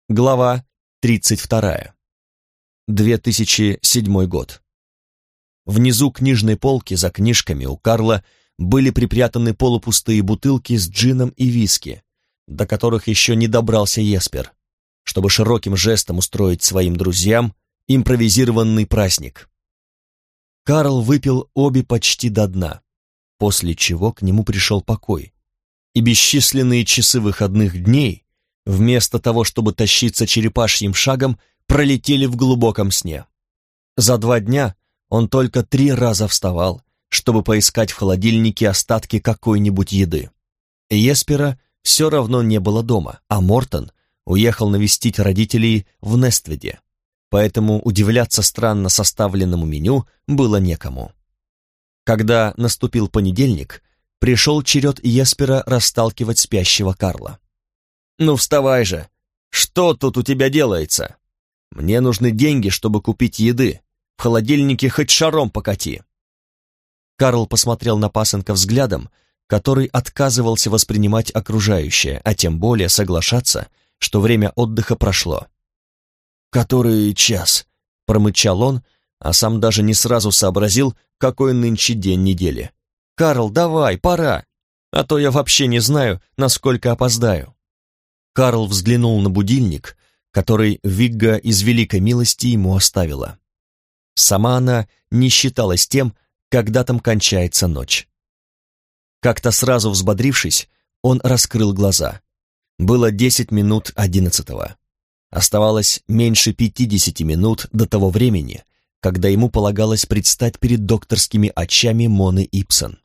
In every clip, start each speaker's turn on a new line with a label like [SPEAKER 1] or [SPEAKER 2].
[SPEAKER 1] Глава 32. 2007 год. Внизу книжной полки за книжками у Карла были припрятаны полупустые бутылки с джином и виски, до которых еще не добрался Еспер, чтобы широким жестом устроить своим друзьям импровизированный праздник. Карл выпил обе почти до дна, после чего к нему пришел покой, и бесчисленные часы выходных дней, вместо того, чтобы тащиться черепашьим шагом, пролетели в глубоком сне. За 2 дня он только 3 раза вставал, чтобы поискать в холодильнике остатки какой-нибудь еды. Еспера все равно не было дома, а Мортон уехал навестить родителей в Нестведе, поэтому удивляться странно составленному меню было некому. Когда наступил понедельник, пришел черед Еспера расталкивать спящего Карла. «Ну вставай же! Что тут у тебя делается? Мне нужны деньги, чтобы купить еды. В холодильнике хоть шаром покати!» Карл посмотрел на пасынка взглядом, который отказывался воспринимать окружающее, а тем более соглашаться, что время отдыха прошло. «Который час?» — промычал он, а сам даже не сразу сообразил, какой нынче день недели. «Карл, давай, пора, а то я вообще не знаю, насколько опоздаю». Карл взглянул на будильник, который Вигга из великой милости ему оставила. Сама она не считалась тем, когда там кончается ночь. Как-то сразу взбодрившись, он раскрыл глаза. Было 10 минут 11. Оставалось меньше 50 минут до того времени, когда ему полагалось предстать перед докторскими очами Моны Ипсон.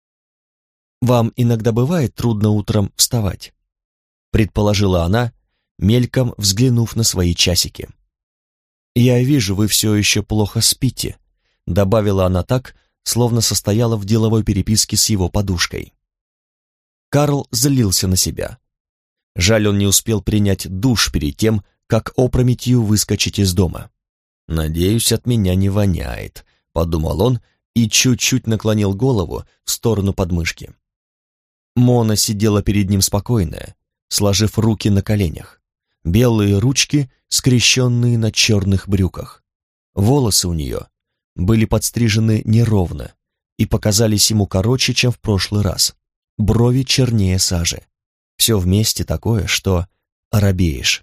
[SPEAKER 1] «Вам иногда бывает трудно утром вставать?» — предположила она, мельком взглянув на свои часики. «Я вижу, вы все еще плохо спите», — добавила она так, словно состояла в деловой переписке с его подушкой. Карл злился на себя. Жаль, он не успел принять душ перед тем, как опрометью выскочить из дома. «Надеюсь, от меня не воняет», — подумал он и чуть-чуть наклонил голову в сторону подмышки. Мона сидела перед ним спокойная, сложив руки на коленях, белые ручки, скрещенные на черных брюках. Волосы у нее были подстрижены неровно и показались ему короче, чем в прошлый раз. Брови чернее сажи. Все вместе такое, что оробеешь.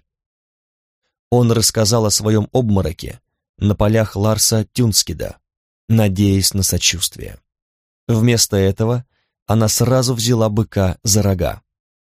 [SPEAKER 1] Он рассказал о своем обмороке на полях Ларса Тюнскида, надеясь на сочувствие. Вместо этого она сразу взяла быка за рога.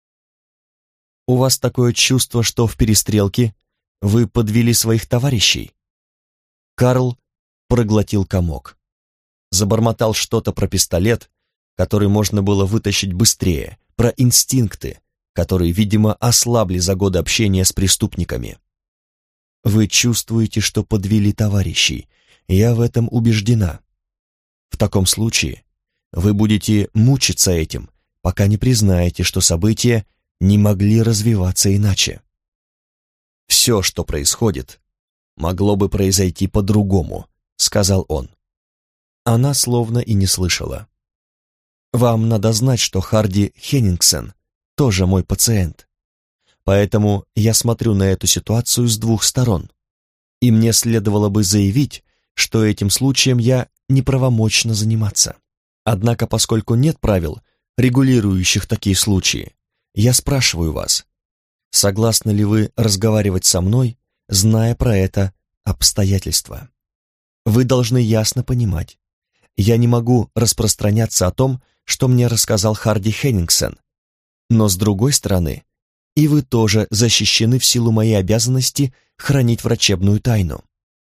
[SPEAKER 1] «У вас такое чувство, что в перестрелке вы подвели своих товарищей?» Карл проглотил комок. Забормотал что-то про пистолет, который можно было вытащить быстрее, про инстинкты, которые, видимо, ослабли за годы общения с преступниками. «Вы чувствуете, что подвели товарищей. Я в этом убеждена. В таком случае вы будете мучиться этим, пока не признаете, что события не могли развиваться иначе. Все, что происходит, могло бы произойти по-другому», — сказал он. Она словно и не слышала. «Вам надо знать, что Харди Хеннингсен тоже мой пациент. Поэтому я смотрю на эту ситуацию с 2 сторон. И мне следовало бы заявить, что этим случаем я неправомочно заниматься. Однако, поскольку нет правил, регулирующих такие случаи, я спрашиваю вас, согласны ли вы разговаривать со мной, зная про это обстоятельства? Вы должны ясно понимать, я не могу распространяться о том, что мне рассказал Харди Хеннингсен, но с другой стороны, и вы тоже защищены в силу моей обязанности хранить врачебную тайну».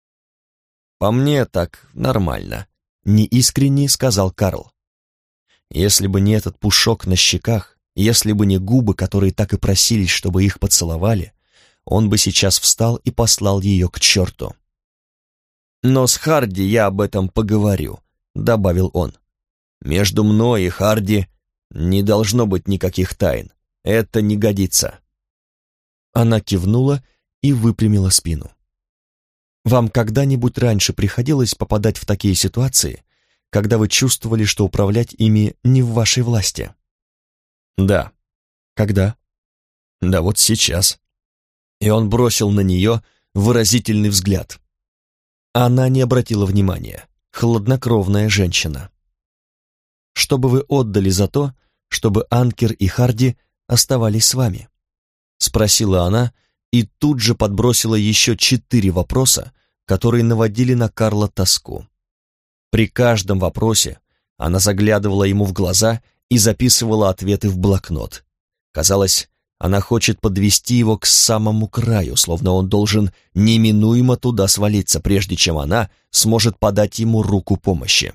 [SPEAKER 1] «По мне так нормально», — неискренне сказал Карл. «Если бы не этот пушок на щеках, если бы не губы, которые так и просились, чтобы их поцеловали, он бы сейчас встал и послал ее к черту». «Но с Харди я об этом поговорю», — добавил он. «Между мной и Харди не должно быть никаких тайн. Это не годится». Она кивнула и выпрямила спину. «Вам когда-нибудь раньше приходилось попадать в такие ситуации, когда вы чувствовали, что управлять ими не в вашей власти?» «Да». «Когда?» «Да вот сейчас». и он бросил на нее выразительный взгляд. Она не обратила внимания. Хладнокровная женщина. «Что бы вы отдали за то, чтобы Анкер и Харди оставались с вами?» — спросила она и тут же подбросила еще 4 вопроса, которые наводили на Карла тоску. При каждом вопросе она заглядывала ему в глаза и записывала ответы в блокнот. Казалось, она хочет подвести его к самому краю, словно он должен неминуемо туда свалиться, прежде чем она сможет подать ему руку помощи.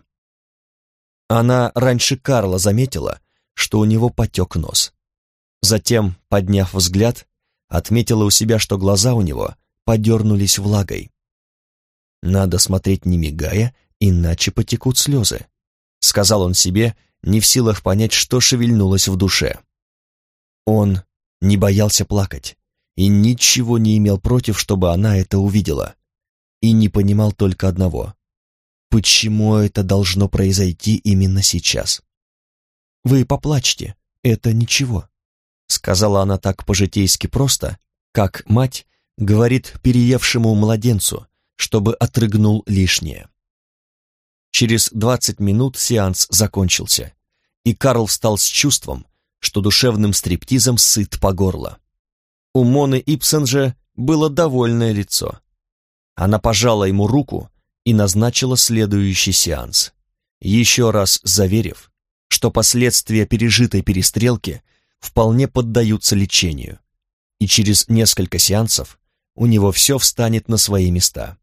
[SPEAKER 1] Она раньше Карла заметила, что у него потек нос. Затем, подняв взгляд, отметила у себя, что глаза у него подернулись влагой. «Надо смотреть не мигая, иначе потекут слезы», — сказал он себе, не в силах понять, что шевельнулось в душе. Он не боялся плакать и ничего не имел против, чтобы она это увидела, и не понимал только одного: почему это должно произойти именно сейчас. «Вы поплачьте, это ничего», — сказала она так по-житейски просто, как мать говорит переевшему младенцу, чтобы отрыгнул лишнее. Через 20 минут сеанс закончился, и Карл встал с чувством, что душевным стриптизом сыт по горло. У Моны Ипсен же было довольное лицо. Она пожала ему руку и назначила следующий сеанс, еще раз заверив, что последствия пережитой перестрелки вполне поддаются лечению, и через несколько сеансов у него все встанет на свои места.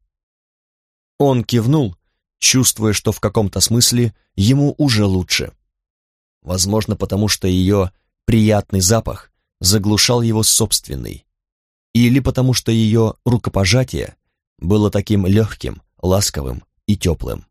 [SPEAKER 1] Он кивнул, чувствуя, что в каком-то смысле ему уже лучше. Возможно, потому что ее приятный запах заглушал его собственный, или потому что ее рукопожатие было таким легким, ласковым и теплым.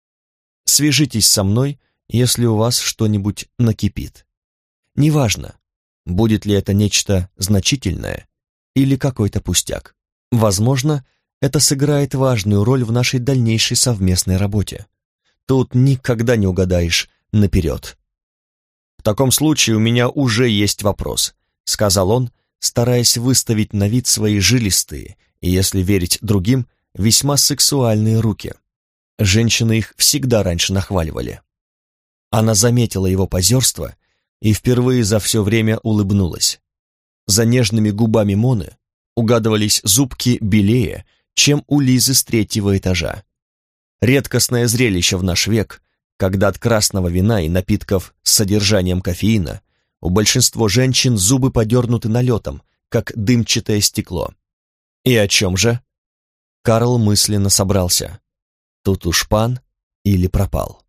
[SPEAKER 1] «Свяжитесь со мной, если у вас что-нибудь накипит. Неважно, будет ли это нечто значительное или какой-то пустяк. Возможно, это сыграет важную роль в нашей дальнейшей совместной работе. Тут никогда не угадаешь наперед». «В таком случае у меня уже есть вопрос», — сказал он, стараясь выставить на вид свои жилистые и, если верить другим, весьма сексуальные руки. Женщины их всегда раньше нахваливали. Она заметила его позерство и впервые за все время улыбнулась. За нежными губами Моны угадывались зубки белее, чем у Лизы с 3-го этажа. Редкостное зрелище в наш век, когда от красного вина и напитков с содержанием кофеина у большинства женщин зубы подернуты налетом, как дымчатое стекло. И о чем же? Карл мысленно собрался. Тут уж пан или пропал.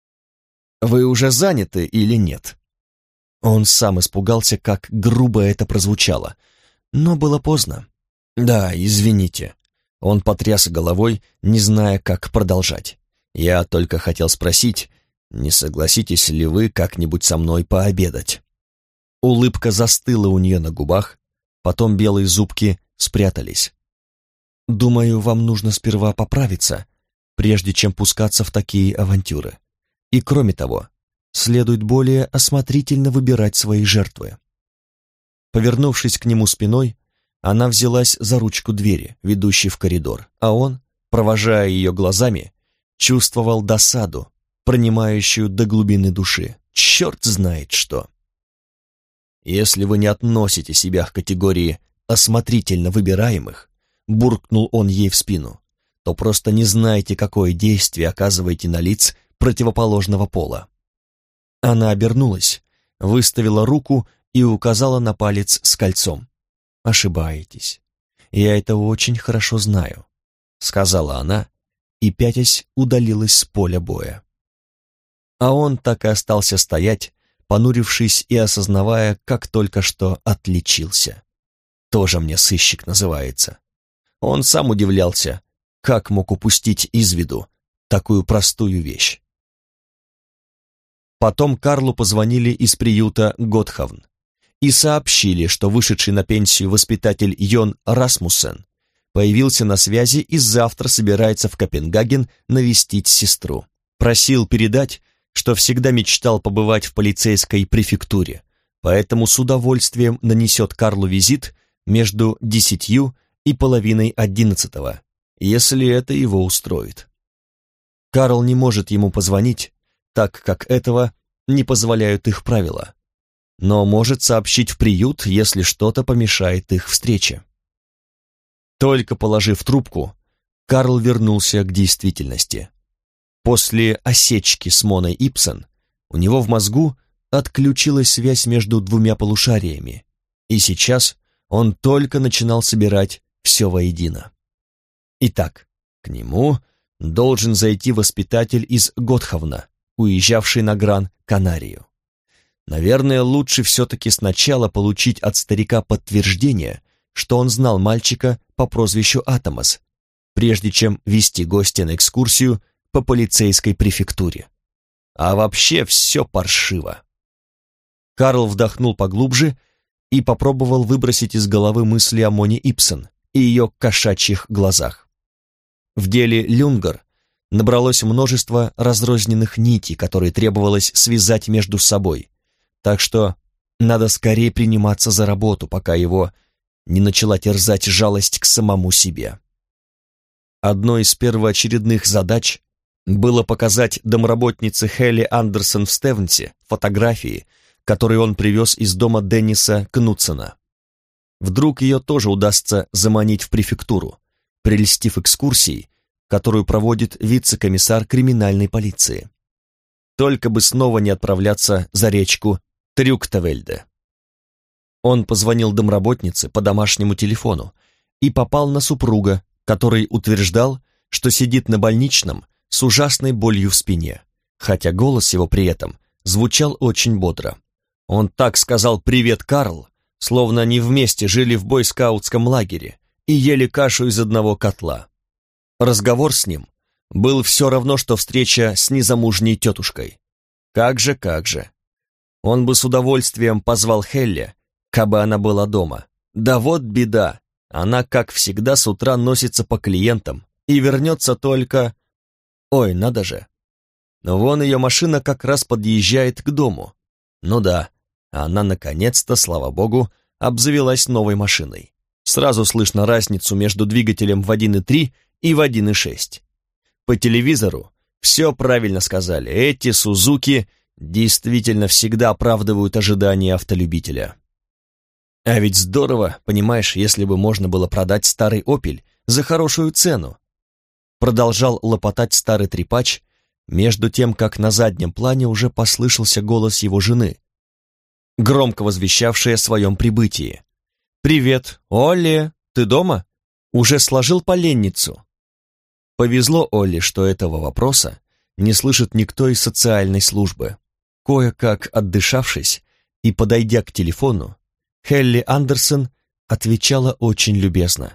[SPEAKER 1] «Вы уже заняты или нет?» Он сам испугался, как грубо это прозвучало, но было поздно. «Да, извините». Он потряс головой, не зная, как продолжать. «Я только хотел спросить, не согласитесь ли вы как-нибудь со мной пообедать?» Улыбка застыла у нее на губах, потом белые зубки спрятались. «Думаю, вам нужно сперва поправиться, прежде чем пускаться в такие авантюры. И кроме того, следует более осмотрительно выбирать свои жертвы». Повернувшись к нему спиной, она взялась за ручку двери, ведущей в коридор, а он, провожая ее глазами, чувствовал досаду, пронимающую до глубины души. Черт знает что. «Если вы не относите себя к категории осмотрительно выбираемых», буркнул он ей в спину, то просто не знаете, какое действие оказываете на лиц противоположного пола. Она обернулась, выставила руку и указала на палец с кольцом. «Ошибаетесь. Я это очень хорошо знаю», — сказала она, и, пятясь, удалилась с поля боя. А он так и остался стоять, понурившись и осознавая, как только что отличился. Тоже мне сыщик называется. Он сам удивлялся, как мог упустить из виду такую простую вещь. Потом Карлу позвонили из приюта Готхавн и сообщили, что вышедший на пенсию воспитатель Йон Расмуссен появился на связи и завтра собирается в Копенгаген навестить сестру. Просил передать, что всегда мечтал побывать в полицейской префектуре, поэтому с удовольствием нанесет Карлу визит между 10:30, если это его устроит. Карл не может ему позвонить, так как этого не позволяют их правила, но может сообщить в приют, если что-то помешает их встрече. Только положив трубку, Карл вернулся к действительности. После осечки с Моной Ипсон у него в мозгу отключилась связь между двумя полушариями, и сейчас он только начинал собирать все воедино. Итак, к нему должен зайти воспитатель из Готхавна, уезжавший на Гран-Канарию. Наверное, лучше все-таки сначала получить от старика подтверждение, что он знал мальчика по прозвищу Атомас, прежде чем вести гостя на экскурсию по полицейской префектуре. А вообще все паршиво. Карл вдохнул поглубже и попробовал выбросить из головы мысли о Моне Ипсон и ее кошачьих глазах. В деле Люнгер набралось множество разрозненных нитей, которые требовалось связать между собой, так что надо скорее приниматься за работу, пока его не начала терзать жалость к самому себе. Одной из первоочередных задач было показать домработнице Хелли Андерсон в Стевнсе фотографии, которые он привез из дома Денниса Кнутсена. Вдруг ее тоже удастся заманить в префектуру, прельстив экскурсией, которую проводит вице-комиссар криминальной полиции. Только бы снова не отправляться за речку Трюктавельде. Он позвонил домработнице по домашнему телефону и попал на супруга, который утверждал, что сидит на больничном с ужасной болью в спине, хотя голос его при этом звучал очень бодро. Он так сказал «Привет, Карл», словно они вместе жили в бойскаутском лагере и ели кашу из одного котла. Разговор с ним был все равно, что встреча с незамужней тетушкой. Как же. Он бы с удовольствием позвал Хелли, кабы она была дома. Да вот беда, она, как всегда, с утра носится по клиентам и вернется только... Ой, надо же. Вон ее машина как раз подъезжает к дому. Ну да, она наконец-то, слава богу, обзавелась новой машиной. Сразу слышно разницу между двигателем в 1.3 и в 1.6. По телевизору все правильно сказали, эти Сузуки действительно всегда оправдывают ожидания автолюбителя. А ведь здорово, понимаешь, если бы можно было продать старый «Опель» за хорошую цену. Продолжал лопотать старый трепач, между тем, как на заднем плане уже послышался голос его жены, громко возвещавшая о своем прибытии. «Привет, Олли, ты дома? Уже сложил поленницу?» Повезло Олли, что этого вопроса не слышит никто из социальной службы. Кое-как отдышавшись и подойдя к телефону, Хелли Андерсон отвечала очень любезно.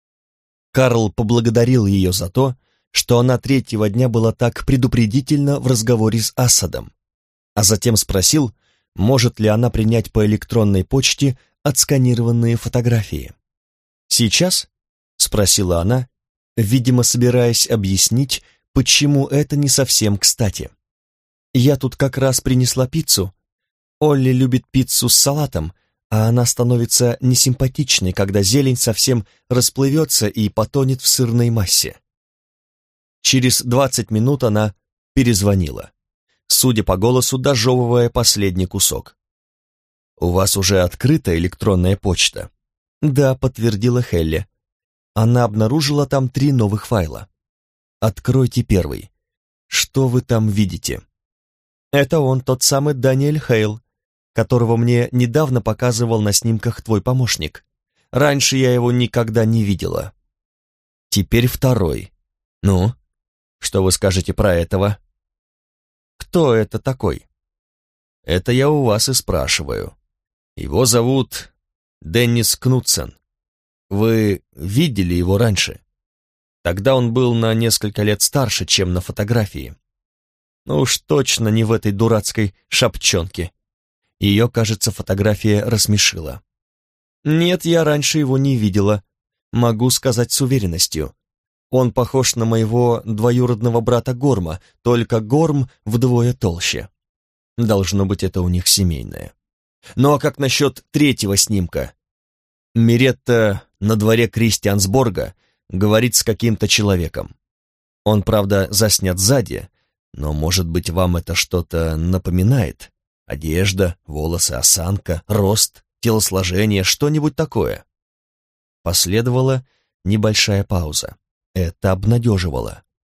[SPEAKER 1] Карл поблагодарил ее за то, что она третьего дня была так предупредительна в разговоре с Асадом, а затем спросил, может ли она принять по электронной почте отсканированные фотографии. «Сейчас?» — спросила она, видимо, собираясь объяснить, почему это не совсем кстати. «Я тут как раз принесла пиццу. Олли любит пиццу с салатом, а она становится несимпатичной, когда зелень совсем расплывется и потонет в сырной массе». Через 20 минут она перезвонила, судя по голосу, дожевывая последний кусок. «У вас уже открыта электронная почта?» «Да», — подтвердила Хелли. Она обнаружила там 3 новых файла. «Откройте первый. Что вы там видите?» «Это он, тот самый Даниэль Хейл, которого мне недавно показывал на снимках твой помощник. Раньше я его никогда не видела». «Теперь второй. Ну, что вы скажете про этого?» «Кто это такой?» «Это я у вас и спрашиваю. Его зовут Деннис Кнутсен. Вы видели его раньше? Тогда он был на несколько лет старше, чем на фотографии. Ну уж точно не в этой дурацкой шапчонке». Ее, кажется, фотография рассмешила. «Нет, я раньше его не видела. Могу сказать с уверенностью. Он похож на моего двоюродного брата Горма, только Горм вдвое толще. Должно быть, это у них семейное. Ну а как насчет третьего снимка?» Миретта на дворе Кристиансборга говорит с каким-то человеком. Он, правда, заснят сзади, но, может быть, вам это что-то напоминает? Одежда, волосы, осанка, рост, телосложение, что-нибудь такое?» Последовала небольшая пауза. Это обнадеживало.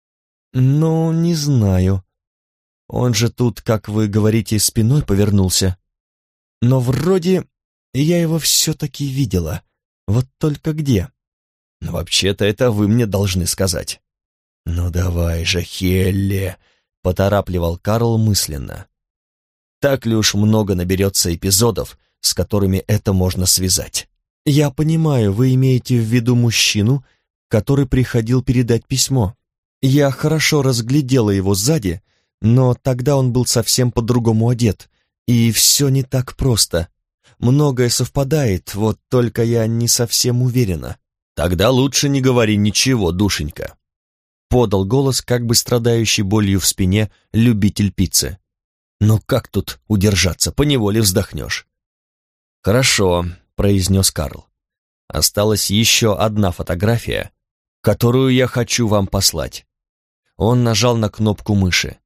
[SPEAKER 1] «Ну, не знаю. Он же тут, как вы говорите, спиной повернулся. Но вроде я его все-таки видела. Вот только где?» «Вообще-то это вы мне должны сказать». «Ну давай же, Хелли», — поторапливал Карл мысленно. «Так ли уж много наберется эпизодов, с которыми это можно связать?» «Я понимаю, вы имеете в виду мужчину, который приходил передать письмо. Я хорошо разглядела его сзади, но тогда он был совсем по-другому одет, и все не так просто. Многое совпадает, вот только я не совсем уверена». «Тогда лучше не говори ничего, душенька», — подал голос, как бы страдающий болью в спине любитель пиццы. «Ну как тут удержаться, поневоле вздохнешь». «Хорошо», — произнес Карл. «Осталась еще одна фотография, которую я хочу вам послать». Он нажал на кнопку мыши.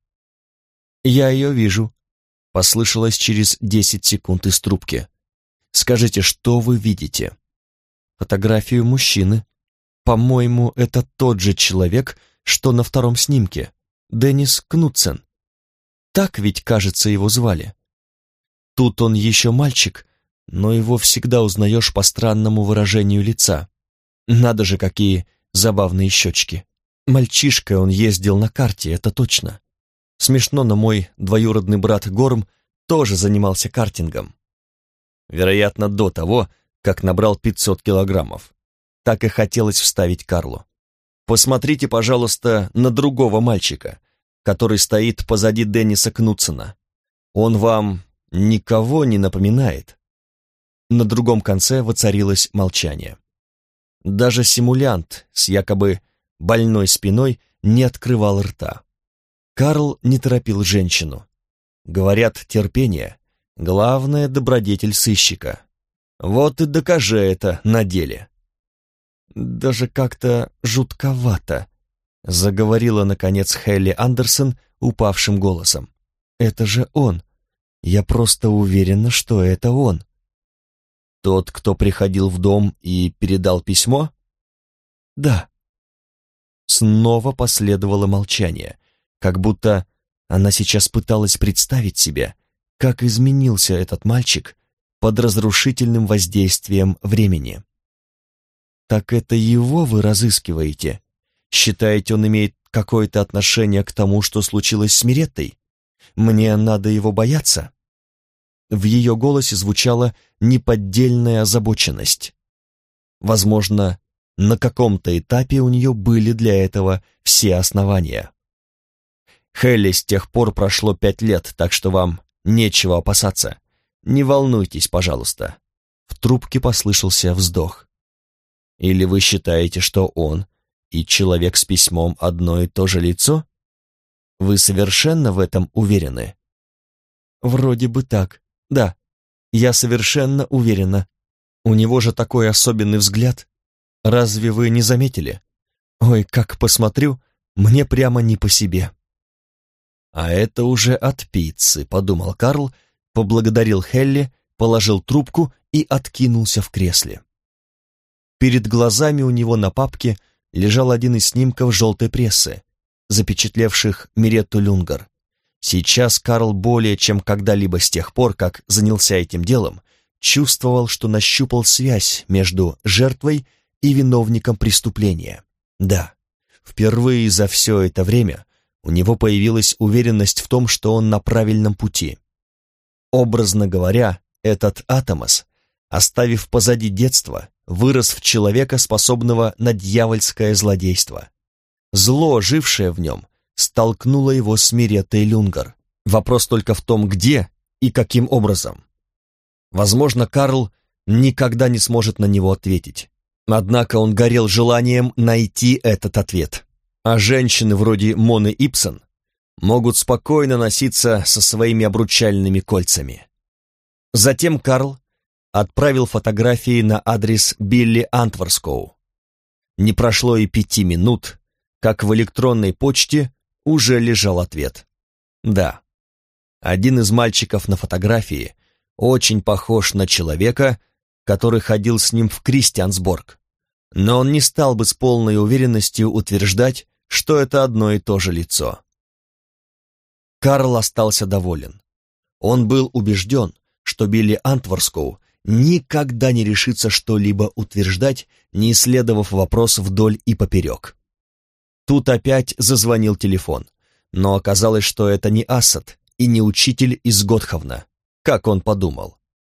[SPEAKER 1] «Я ее вижу», — послышалось через 10 секунд из трубки. «Скажите, что вы видите?» «Фотографию мужчины. По-моему, это тот же человек, что на втором снимке. Деннис Кнутсен. Так ведь, кажется, его звали. Тут он еще мальчик, но его всегда узнаешь по странному выражению лица. Надо же, какие забавные щечки. Мальчишкой он ездил на карте, это точно. Смешно, но мой двоюродный брат Горм тоже занимался картингом. Вероятно, до того, как набрал 500 килограммов. Так и хотелось вставить Карлу. Посмотрите, пожалуйста, на другого мальчика, который стоит позади Денниса Кнутсена. Он вам никого не напоминает?» На другом конце воцарилось молчание. Даже симулянт с якобы больной спиной не открывал рта. Карл не торопил женщину. Говорят, терпение — главная добродетель сыщика. Вот и докажи это на деле. «Даже как-то жутковато», — заговорила, наконец, Хелли Андерсон упавшим голосом. «Это же он. Я просто уверена, что это он». «Тот, кто приходил в дом и передал письмо?» «Да». Снова последовало молчание, как будто она сейчас пыталась представить себе, как изменился этот мальчик под разрушительным воздействием времени. «Так это его вы разыскиваете? Считаете, он имеет какое-то отношение к тому, что случилось с Миреттой? Мне надо его бояться?» В ее голосе звучала неподдельная озабоченность. Возможно, на каком-то этапе у нее были для этого все основания. «Хелли, с тех пор прошло 5 лет, так что вам нечего опасаться. Не волнуйтесь, пожалуйста». В трубке послышался вздох. «Или вы считаете, что он и человек с письмом одно и то же лицо? Вы совершенно в этом уверены?» «Вроде бы так. Да, я совершенно уверена. У него же такой особенный взгляд. Разве вы не заметили? Ой, как посмотрю, мне прямо не по себе». «А это уже от пиццы», — подумал Карл, поблагодарил Хелли, положил трубку и откинулся в кресле. Перед глазами у него на папке лежал один из снимков желтой прессы, запечатлевших Миретту Люнгар. Сейчас Карл более чем когда-либо с тех пор, как занялся этим делом, чувствовал, что нащупал связь между жертвой и виновником преступления. Да, впервые за все это время у него появилась уверенность в том, что он на правильном пути. Образно говоря, этот Атомас, оставив позади детство, вырос в человека, способного на дьявольское злодейство. Зло, жившее в нем, столкнуло его с Миреттой Люнгар. Вопрос только в том, где и каким образом. Возможно, Карл никогда не сможет на него ответить. Однако он горел желанием найти этот ответ. А женщины вроде Моны Ипсон могут спокойно носиться со своими обручальными кольцами. Затем Карл отправил фотографии на адрес Билли Антворскоу. Не прошло и 5 минут, как в электронной почте уже лежал ответ. Да, один из мальчиков на фотографии очень похож на человека, который ходил с ним в Кристиансборг, но он не стал бы с полной уверенностью утверждать, что это одно и то же лицо. Карл остался доволен. Он был убежден, что Билли Антворскоу никогда не решится что-либо утверждать, не исследовав вопрос вдоль и поперек. Тут опять зазвонил телефон, но оказалось, что это не Асад и не учитель из Готховна, как он подумал,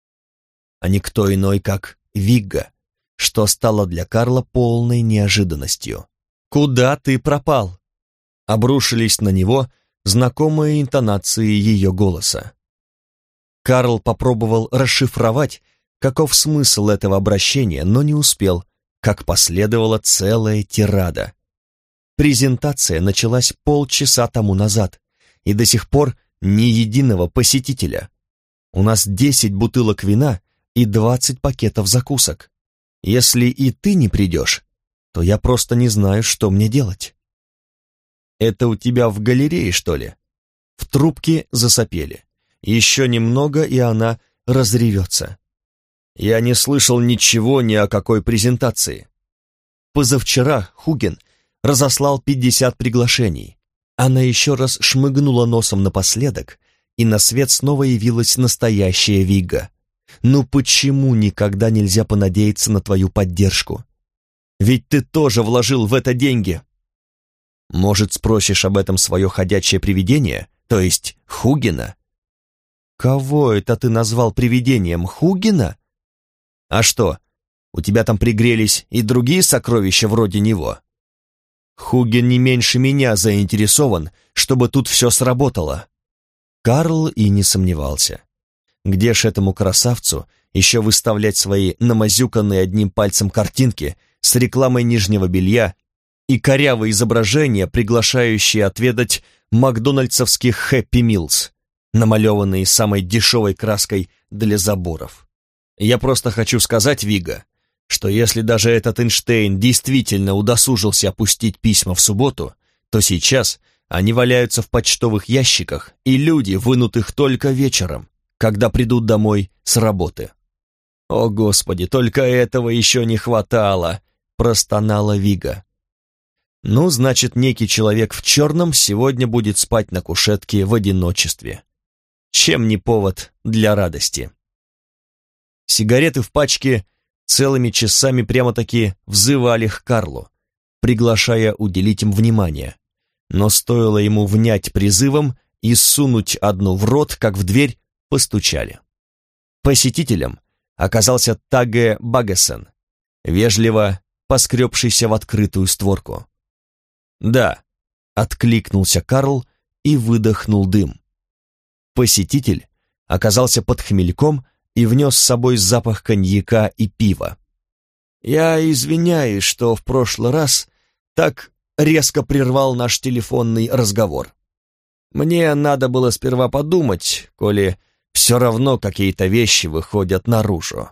[SPEAKER 1] а никто иной, как Вигга, что стало для Карла полной неожиданностью. «Куда ты пропал?» Обрушились на него знакомые интонации ее голоса. Карл попробовал расшифровать, каков смысл этого обращения, но не успел, как последовала целая тирада. Презентация началась полчаса тому назад, и до сих пор ни единого посетителя. У нас 10 бутылок вина и 20 пакетов закусок. Если и ты не придешь, то я просто не знаю, что мне делать. Это у тебя в галерее, что ли? В трубке засопели. Еще немного, и она разревется. Я не слышал ничего ни о какой презентации. Позавчера Хуген разослал 50 приглашений. Она еще раз шмыгнула носом напоследок, и на свет снова явилась настоящая Вигга. Ну почему никогда нельзя понадеяться на твою поддержку? Ведь ты тоже вложил в это деньги. Может, спросишь об этом свое ходячее привидение, то есть Хугена? Кого это ты назвал привидением, Хугена? А что, у тебя там пригрелись и другие сокровища вроде него? Хуген не меньше меня заинтересован, чтобы тут все сработало. Карл и не сомневался. Где ж этому красавцу еще выставлять свои намазюканные одним пальцем картинки с рекламой нижнего белья и корявые изображения, приглашающие отведать макдональдсовских хэппи милс, намалеванные самой дешевой краской для заборов. Я просто хочу сказать, Вига, что если даже этот Эйнштейн действительно удосужился опустить письма в субботу, то сейчас они валяются в почтовых ящиках, и люди вынут их только вечером, когда придут домой с работы. «О, Господи, только этого еще не хватало!» — простонала Вига. «Ну, значит, некий человек в черном сегодня будет спать на кушетке в одиночестве. Чем не повод для радости?» Сигареты в пачке целыми часами прямо-таки взывали к Карлу, приглашая уделить им внимание. Но стоило ему внять призывом и сунуть одну в рот, как в дверь постучали. Посетителем оказался Таге Багесен, вежливо поскребшийся в открытую створку. «Да», — откликнулся Карл и выдохнул дым. Посетитель оказался под хмельком и внес с собой запах коньяка и пива. «Я извиняюсь, что в прошлый раз так резко прервал наш телефонный разговор. Мне надо было сперва подумать, коли все равно какие-то вещи выходят наружу».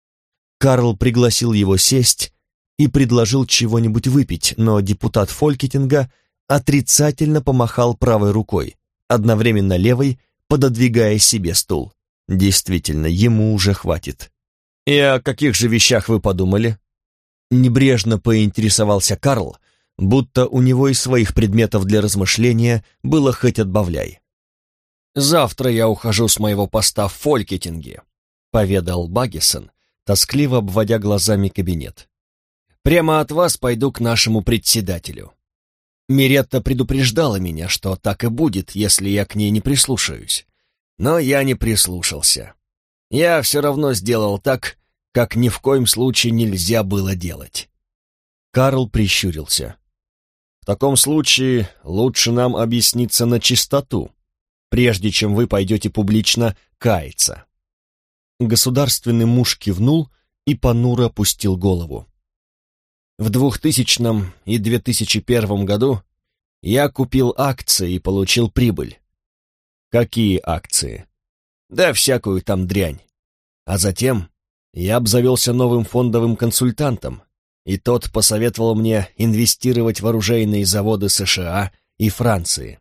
[SPEAKER 1] Карл пригласил его сесть и предложил чего-нибудь выпить, но депутат Фолькетинга отрицательно помахал правой рукой, одновременно левой пододвигая себе стул. Действительно, ему уже хватит. «И о каких же вещах вы подумали?» Небрежно поинтересовался Карл, будто у него и своих предметов для размышления было хоть отбавляй. «Завтра я ухожу с моего поста в Фолькетинге», — поведал Багесен, тоскливо обводя глазами кабинет. «Прямо от вас пойду к нашему председателю. Миретта предупреждала меня, что так и будет, если я к ней не прислушаюсь. Но я не прислушался. Я все равно сделал так, как ни в коем случае нельзя было делать». Карл прищурился. «В таком случае лучше нам объясниться на чистоту, прежде чем вы пойдете публично каяться». Государственный муж кивнул и понуро опустил голову. «В 2000 и 2001 году я купил акции и получил прибыль». «Какие акции?» «Да всякую там дрянь. А затем Я обзавелся новым фондовым консультантом, и тот посоветовал мне инвестировать в оружейные заводы США и Франции.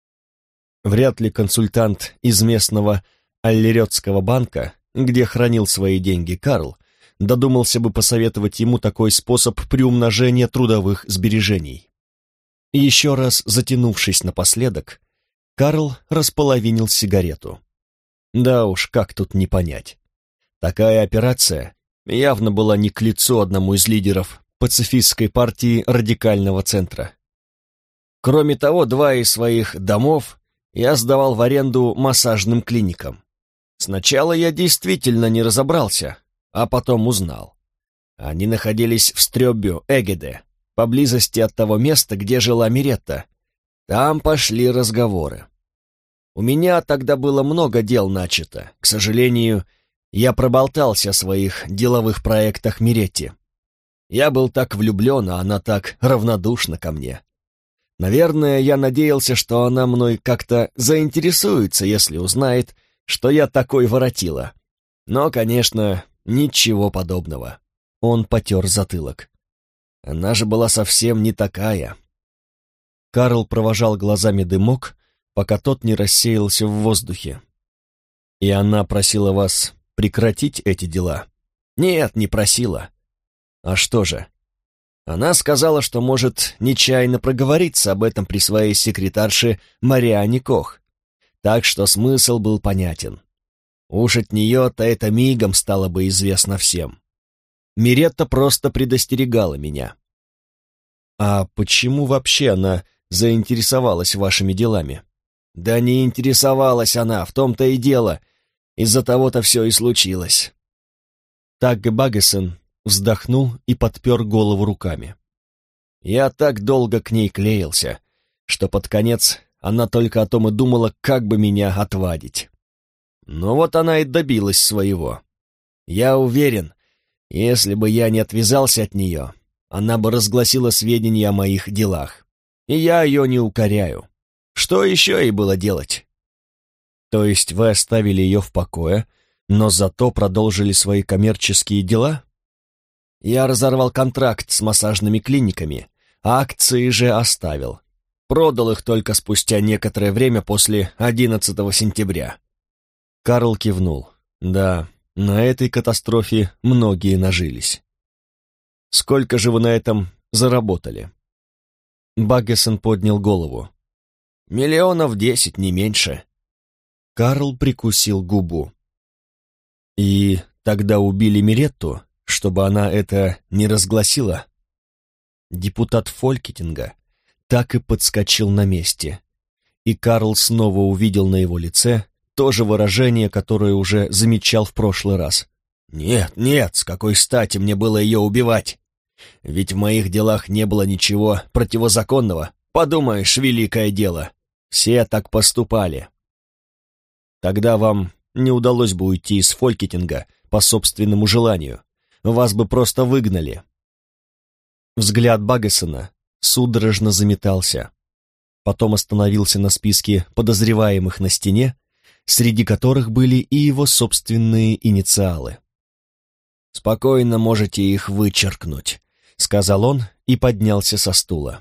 [SPEAKER 1] Вряд ли консультант из местного Аллеретского банка, где хранил свои деньги Карл, додумался бы посоветовать ему такой способ приумножения трудовых сбережений. Еще раз затянувшись напоследок, Карл располовинил сигарету. Да уж, как тут не понять. Такая операция явно была не к лицу одному из лидеров пацифистской партии радикального центра. Кроме того, 2 из своих домов я сдавал в аренду массажным клиникам. Сначала я действительно не разобрался, а потом узнал. Они находились в Стрёббю-Эгеде, поблизости от того места, где жила Миретта. Там пошли разговоры. У меня тогда было много дел начато. К сожалению, я проболтался о своих деловых проектах Миретте. Я был так влюблен, а она так равнодушна ко мне. Наверное, я надеялся, что она мной как-то заинтересуется, если узнает, что я такой воротила. Но, конечно, ничего подобного. Он потер затылок. Она же была совсем не такая. Карл провожал глазами дымок, пока тот не рассеялся в воздухе. И она просила вас прекратить эти дела? Нет, не просила. А что же? Она сказала, что может нечаянно проговориться об этом при своей секретарше Марианне Кох. Так что смысл был понятен. Уж от нее-то это мигом стало бы известно всем. Миретта просто предостерегала меня. А почему вообще она заинтересовалась вашими делами? Да не интересовалась она, в том-то и дело. Из-за того-то все и случилось. Тагге Баггесен вздохнул и подпер голову руками. Я так долго к ней клеился, что под конец она только о том и думала, как бы меня отвадить. Но вот она и добилась своего. Я уверен, если бы я не отвязался от нее, она бы разгласила сведения о моих делах. И я ее не укоряю. Что еще ей было делать? То есть вы оставили ее в покое, но зато продолжили свои коммерческие дела? Я разорвал контракт с массажными клиниками, а акции же оставил. Продал их только спустя некоторое время после 11 сентября. Карл кивнул. Да, на этой катастрофе многие нажились. Сколько же вы на этом заработали? Баггесен поднял голову. 10 миллионов, не меньше. Карл прикусил губу. И тогда убили Миретту, чтобы она это не разгласила? Депутат Фолькетинга так и подскочил на месте, и Карл снова увидел на его лице то же выражение, которое уже замечал в прошлый раз. «Нет, нет, с какой стати мне было ее убивать? Ведь в моих делах не было ничего противозаконного. Подумаешь, великое дело. Все так поступали». Тогда вам не удалось бы уйти из Фолькетинга по собственному желанию. Вас бы просто выгнали. Взгляд Баггесена судорожно заметался. Потом остановился на списке подозреваемых на стене, среди которых были и его собственные инициалы. «Спокойно можете их вычеркнуть», — сказал он и поднялся со стула.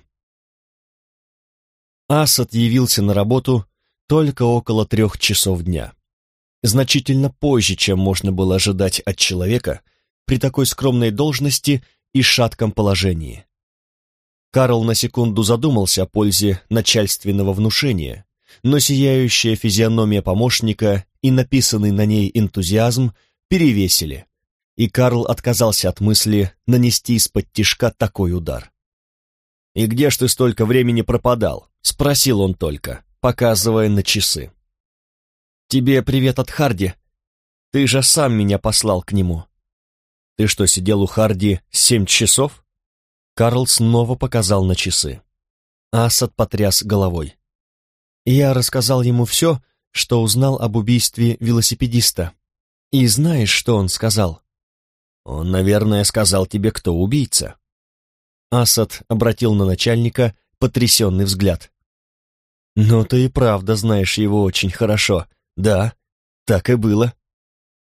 [SPEAKER 1] Асад явился на работу только около 3 часов дня. Значительно позже, чем можно было ожидать от человека при такой скромной должности и шатком положении. Карл на секунду задумался о пользе начальственного внушения, но сияющая физиономия помощника и написанный на ней энтузиазм перевесили, и Карл отказался от мысли нанести из-под тишка такой удар. «И где ж ты столько времени пропадал?» — спросил он только, показывая на часы. «Тебе привет от Харди. Ты же сам меня послал к нему». «Ты что, сидел у Харди 7 часов?» Карл снова показал на часы. Асад потряс головой. «Я рассказал ему все, что узнал об убийстве велосипедиста. И знаешь, что он сказал?» «Он, наверное, сказал тебе, кто убийца». Асад обратил на начальника потрясенный взгляд. «Ну, ты и правда знаешь его очень хорошо. Да, так и было».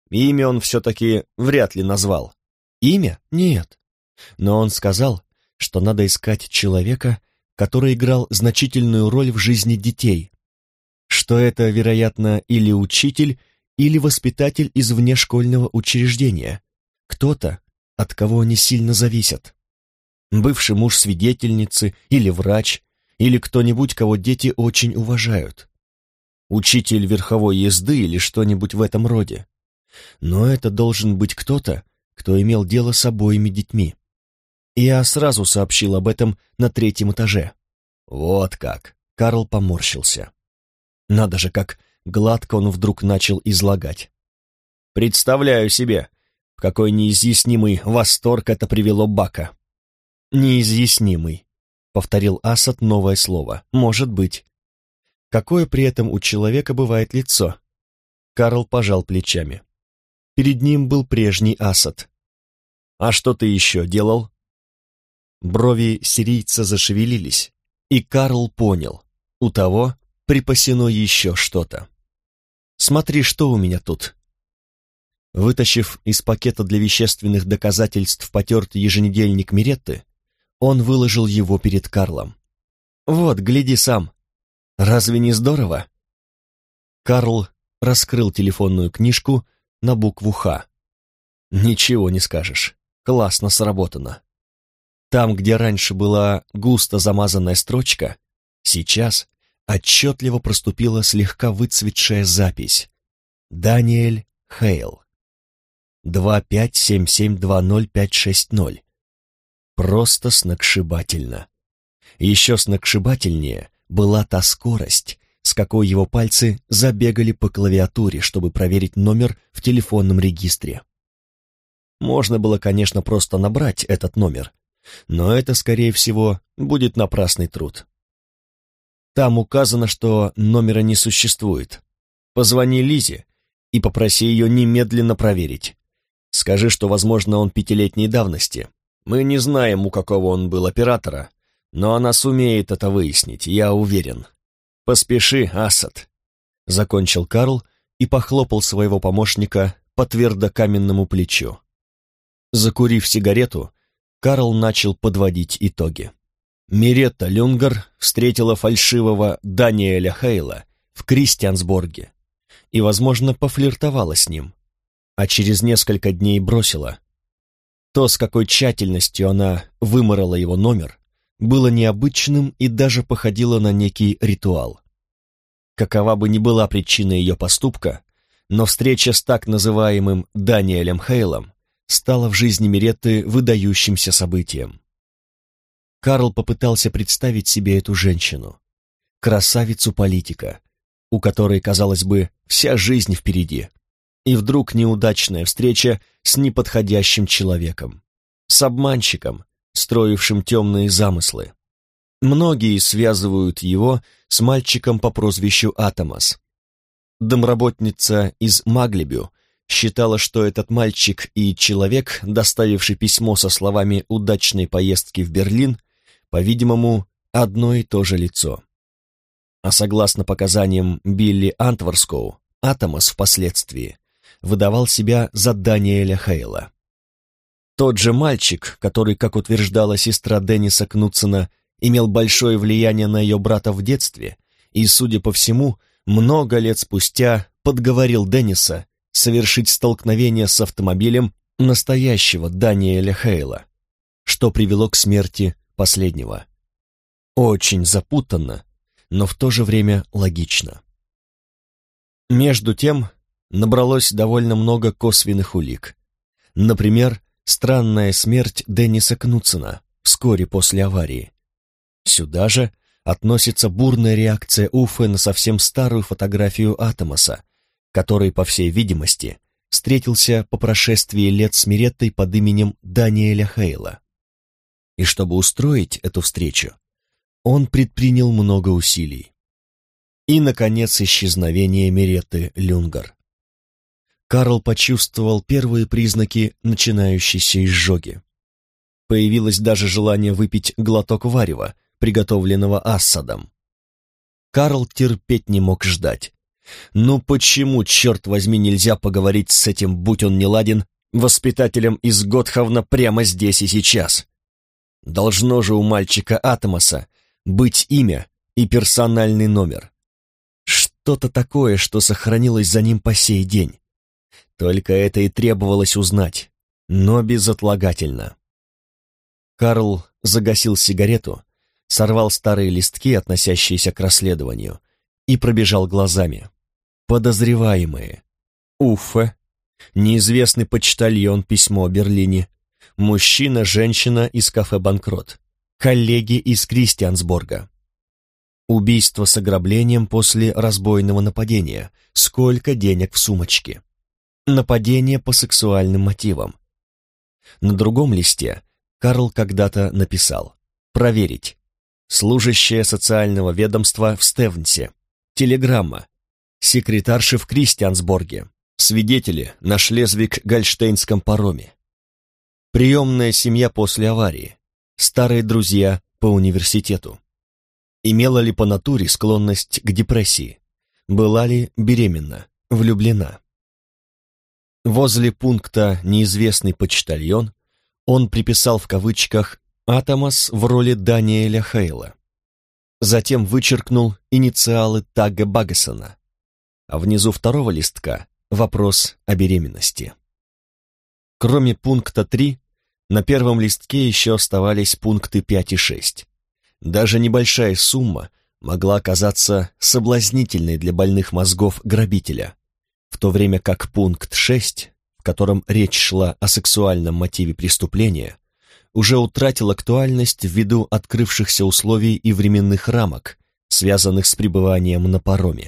[SPEAKER 1] Имя он все-таки вряд ли назвал. Имя? Нет. Но он сказал, что надо искать человека, который играл значительную роль в жизни детей, что это, вероятно, или учитель, или воспитатель из внешкольного учреждения, кто-то, от кого они сильно зависят. Бывший муж свидетельницы, или врач, или кто-нибудь, кого дети очень уважают. Учитель верховой езды или что-нибудь в этом роде. Но это должен быть кто-то, кто имел дело с обоими детьми. Я сразу сообщил об этом на 3-м этаже. Вот как. Карл поморщился. Надо же, как гладко он вдруг начал излагать. Представляю себе, в какой неизъяснимый восторг это привело Бака. «Неизъяснимый», — повторил Асад новое слово. «Может быть». Какое при этом у человека бывает лицо? Карл пожал плечами. Перед ним был прежний Асад. «А что ты еще делал?» Брови сирийца зашевелились, и Карл понял, у того припасено еще что-то. «Смотри, что у меня тут». Вытащив из пакета для вещественных доказательств потертый еженедельник Миретты, он выложил его перед Карлом. «Вот, гляди сам. Разве не здорово?» Карл раскрыл телефонную книжку на букву «Х». «Ничего не скажешь. Классно сработано». Там, где раньше была густо замазанная строчка, сейчас отчетливо проступила слегка выцветшая запись. Даниэль Хейл. 2577205560. Просто сногсшибательно. Еще сногсшибательнее была та скорость, с какой его пальцы забегали по клавиатуре, чтобы проверить номер в телефонном регистре. Можно было, конечно, просто набрать этот номер, но это, скорее всего, будет напрасный труд. Там указано, что номера не существует. Позвони Лизе и попроси ее немедленно проверить. Скажи, что, возможно, он 5-летней давности. Мы не знаем, у какого он был оператора, но она сумеет это выяснить, я уверен. Поспеши, Асад», — закончил Карл и похлопал своего помощника по твердокаменному плечу. Закурив сигарету, Карл начал подводить итоги. Миретта Люнгар встретила фальшивого Даниэля Хейла в Кристиансборге и, возможно, пофлиртовала с ним, а через несколько дней бросила. То, с какой тщательностью она вымарала его номер, было необычным и даже походило на некий ритуал. Какова бы ни была причина ее поступка, но встреча с так называемым Даниэлем Хейлом стала в жизни Миретты выдающимся событием. Карл попытался представить себе эту женщину, красавицу-политика, у которой, казалось бы, вся жизнь впереди, и вдруг неудачная встреча с неподходящим человеком, с обманщиком, строившим темные замыслы. Многие связывают его с мальчиком по прозвищу Атомас. Домработница из Маглибю считала, что этот мальчик и человек, доставивший письмо со словами «удачной поездки в Берлин», по-видимому, одно и то же лицо. А согласно показаниям Билли Антворскоу, Атомас впоследствии выдавал себя за Даниэля Хейла. Тот же мальчик, который, как утверждала сестра Денниса Кнутсена, имел большое влияние на ее брата в детстве и, судя по всему, много лет спустя подговорил Денниса совершить столкновение с автомобилем настоящего Даниэля Хейла, что привело к смерти последнего. Очень запутанно, но в то же время логично. Между тем, набралось довольно много косвенных улик. Например, странная смерть Денниса Кнутсена вскоре после аварии. Сюда же относится бурная реакция Уффе на совсем старую фотографию Атомаса, который, по всей видимости, встретился по прошествии лет с Миреттой под именем Даниэля Хейла. И чтобы устроить эту встречу, он предпринял много усилий. И, наконец, исчезновение Миретты Люнгар. Карл почувствовал первые признаки начинающейся изжоги. Появилось даже желание выпить глоток варева, приготовленного Ассадом. Карл терпеть не мог ждать, Ну почему, черт возьми, нельзя поговорить с этим, будь он неладен, воспитателем из Готхавна прямо здесь и сейчас? Должно же у мальчика Атомаса быть имя и персональный номер. Что-то такое, что сохранилось за ним по сей день. Только это и требовалось узнать, но безотлагательно. Карл загасил сигарету, сорвал старые листки, относящиеся к расследованию, и пробежал глазами. Подозреваемые. Уффе, неизвестный почтальон, письмо о Берлине, мужчина, женщина из кафе «Банкрот», коллеги из Кристиансборга. Убийство с ограблением после разбойного нападения. Сколько денег в сумочке? Нападение по сексуальным мотивам. На другом листе Карл когда-то написал: проверить. Служащая социального ведомства в Стевнсе. Телеграмма. Секретарши в Кристиансборге. Свидетели на Шлезвиг-Гольштейнском пароме. Приемная семья после аварии. Старые друзья по университету. Имела ли по натуре склонность к депрессии? Была ли беременна? Влюблена? Возле пункта «неизвестный почтальон» он приписал в кавычках «Атомас» в роли Даниэля Хейла. Затем вычеркнул инициалы Тагга Баггесона, а внизу второго листка вопрос о беременности. Кроме пункта 3, на первом листке еще оставались пункты 5 и 6. Даже небольшая сумма могла оказаться соблазнительной для больных мозгов грабителя, в то время как пункт 6, в котором речь шла о сексуальном мотиве преступления, уже утратил актуальность ввиду открывшихся условий и временных рамок, связанных с пребыванием на пароме.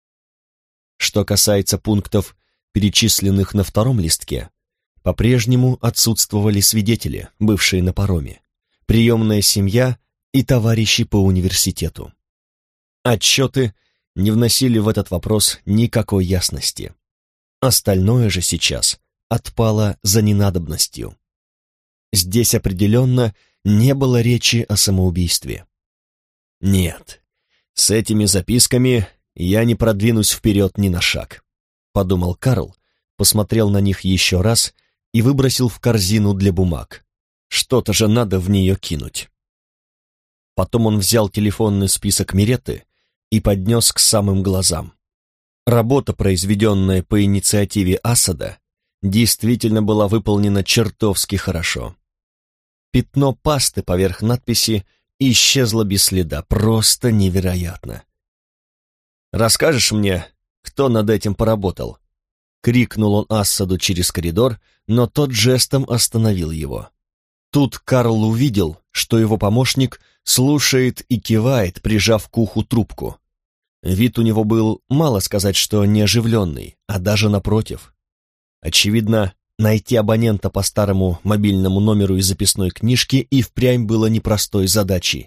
[SPEAKER 1] Что касается пунктов, перечисленных на втором листке, по-прежнему отсутствовали свидетели, бывшие на пароме, приемная семья и товарищи по университету. Отчеты не вносили в этот вопрос никакой ясности. Остальное же сейчас отпало за ненадобностью. Здесь определенно не было речи о самоубийстве. «Нет, с этими записками я не продвинусь вперед ни на шаг», — подумал Карл, посмотрел на них еще раз и выбросил в корзину для бумаг. Что-то же надо в нее кинуть. Потом он взял телефонный список Миретты и поднес к самым глазам. Работа, произведенная по инициативе Асада, действительно была выполнена чертовски хорошо. Пятно пасты поверх надписи исчезло без следа, просто невероятно. «Расскажешь мне, кто над этим поработал?» — крикнул он Асаду через коридор, но тот жестом остановил его. Тут Карл увидел, что его помощник слушает и кивает, прижав к уху трубку. Вид у него был, мало сказать, что неоживленный, а даже напротив. Очевидно, найти абонента по старому мобильному номеру из записной книжки и впрямь было непростой задачей.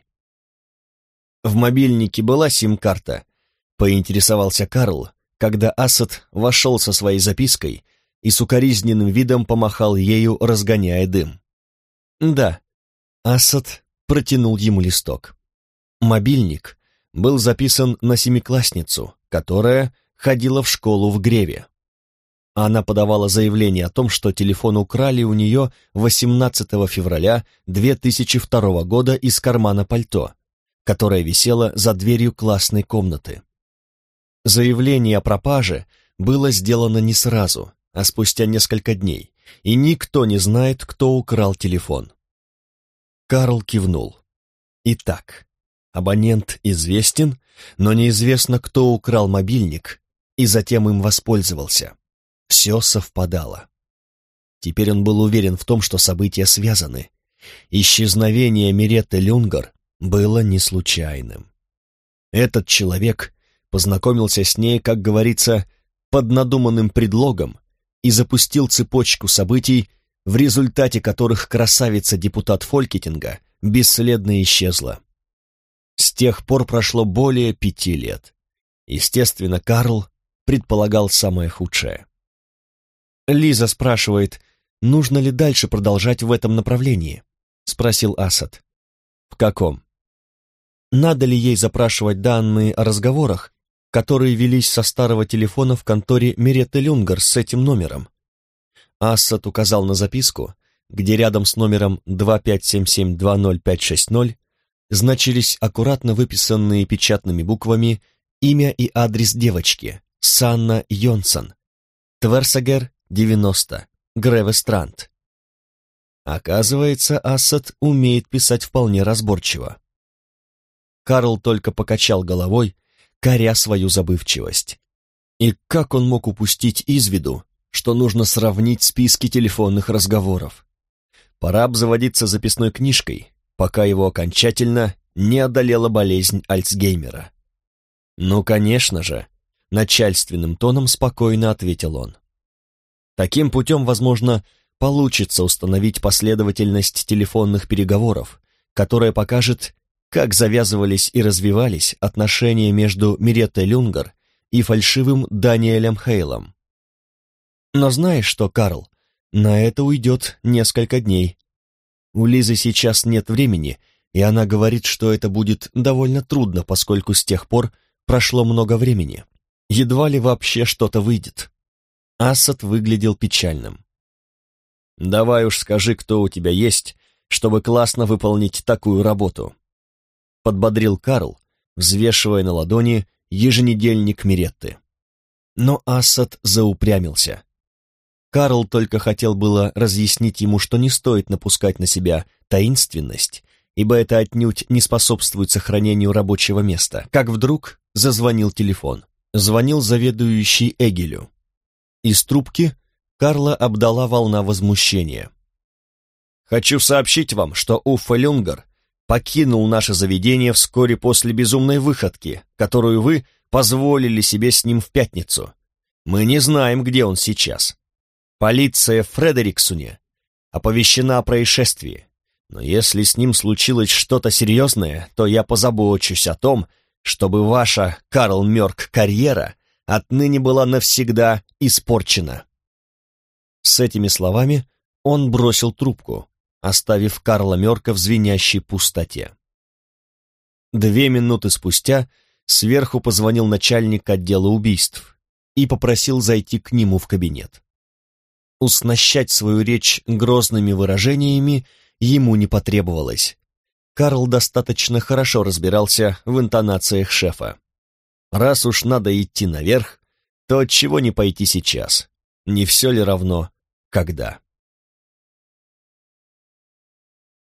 [SPEAKER 1] «В мобильнике была сим-карта?» — поинтересовался Карл, когда Асад вошел со своей запиской и с укоризненным видом помахал ею, разгоняя дым. «Да». Асад протянул ему листок. Мобильник был записан на семиклассницу, которая ходила в школу в Греве. Она подавала заявление о том, что телефон украли у нее 18 февраля 2002 года из кармана пальто, которое висело за дверью классной комнаты. Заявление о пропаже было сделано не сразу, а спустя несколько дней, и никто не знает, кто украл телефон. Карл кивнул. Итак, абонент известен, но неизвестно, кто украл мобильник и затем им воспользовался. Все совпадало. Теперь он был уверен в том, что события связаны. Исчезновение Миретты Люнгар было не случайным. Этот человек познакомился с ней, как говорится, под надуманным предлогом и запустил цепочку событий, в результате которых красавица-депутат Фолькетинга бесследно исчезла. С тех пор прошло более 5 лет. Естественно, Карл предполагал самое худшее. «Лиза спрашивает, нужно ли дальше продолжать в этом направлении?» — спросил Асад. «В каком?» «Надо ли ей запрашивать данные о разговорах, которые велись со старого телефона в конторе Меретте Люнгер с этим номером. Ассад указал на записку, где рядом с номером 2577-20560 значились аккуратно выписанные печатными буквами имя и адрес девочки — Санна Йонсон, Тверсагер, 90, Гревестранд. Оказывается, Ассад умеет писать вполне разборчиво. Карл только покачал головой, коря свою забывчивость. И как он мог упустить из виду, что нужно сравнить списки телефонных разговоров? Пора обзаводиться записной книжкой, пока его окончательно не одолела болезнь Альцгеймера. «Ну, конечно же», — начальственным тоном спокойно ответил он. Таким путем, возможно, получится установить последовательность телефонных переговоров, которая покажет, как завязывались и развивались отношения между Мереттой Люнгер и фальшивым Даниэлем Хейлом. Но знаешь что, Карл, на это уйдет несколько дней. У Лизы сейчас нет времени, и она говорит, что это будет довольно трудно, поскольку с тех пор прошло много времени. Едва ли вообще что-то выйдет. Ассад выглядел печальным. «Давай уж скажи, кто у тебя есть, чтобы классно выполнить такую работу», — подбодрил Карл, взвешивая на ладони еженедельник Меретты. Но Ассад заупрямился. Карл только хотел было разъяснить ему, что не стоит напускать на себя таинственность, ибо это отнюдь не способствует сохранению рабочего места, как вдруг зазвонил телефон. Звонил заведующий Эгелю. Из трубки Карла обдала волна возмущения. «Хочу сообщить вам, что Уффе Люнгер покинул наше заведение вскоре после безумной выходки, которую вы позволили себе с ним в пятницу. Мы не знаем, где он сейчас. Полиция в Фредериксуне оповещена о происшествии, но если с ним случилось что-то серьезное, то я позабочусь о том, чтобы ваша, Карл Мёрк, карьера отныне была навсегда испорчена». С этими словами он бросил трубку, оставив Карла Мёрка в звенящей пустоте. 2 минуты спустя сверху позвонил начальник отдела убийств и попросил зайти к нему в кабинет. Уснащать свою речь грозными выражениями ему не потребовалось. Карл достаточно хорошо разбирался в интонациях шефа. Раз уж надо идти наверх, то отчего не пойти сейчас? Не все ли равно, когда?